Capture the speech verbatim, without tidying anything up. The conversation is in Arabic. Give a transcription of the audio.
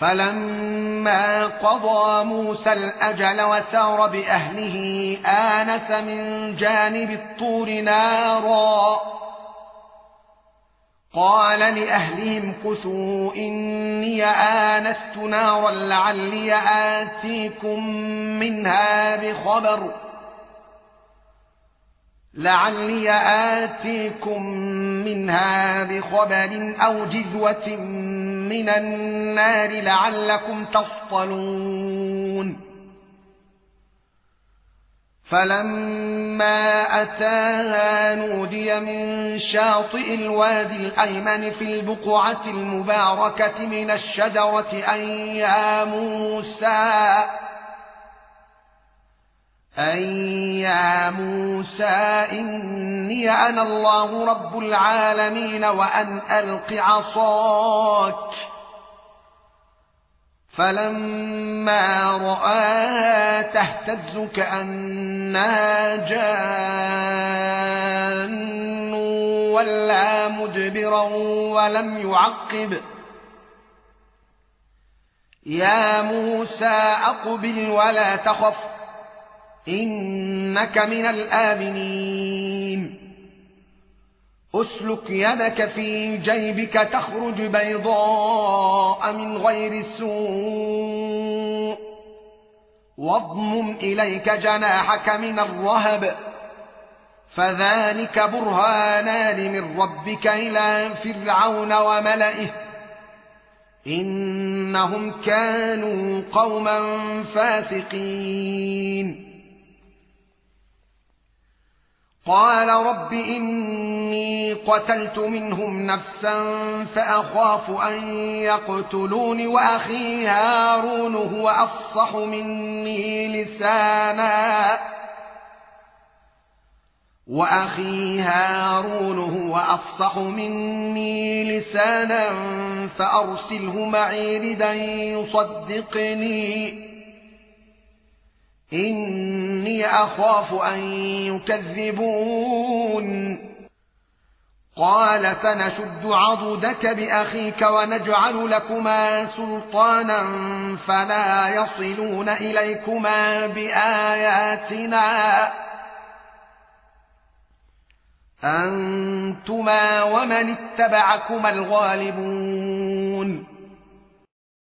فلما قضى موسى الأجل وسار بأهله آنس من جانب الطور نارا قال لأهلهم كثوا إني آنست نارا لعلي آتيكم منها بخبر لعلي آتيكم منها بخبر أو جذوة من النار لعلكم تصطلون فلما أتاها نودي من شاطئ الوادي الأيمن في البقعة المباركة من الشجرة أن يا موسى أن يا موسى إني أنا الله رب العالمين وأن ألق عصاك فلما رآها تهتز كأنها جان ولا مدبرا ولم يعقب يا موسى أقبل ولا تخف إنك من الآمنين أسلك يدك في جيبك تخرج بيضاء من غير سوء واضمم إليك جناحك من الرهب فذلك برهانان من ربك إلى فرعون وملئه إنهم كانوا قوما فاسقين قال رب إني قتلت منهم نفسا فأخاف أن يقتلون وأخي هارون هو أفصح مني لسانا وأخي هارون هو أفصح مني لسانا فأرسله معي ردا يصدقني إني أخاف أن يكذبون قال سنشد عضدك بأخيك ونجعل لكما سلطانا فلا يصلون إليكما بآياتنا أنتما ومن اتبعكما الغالبون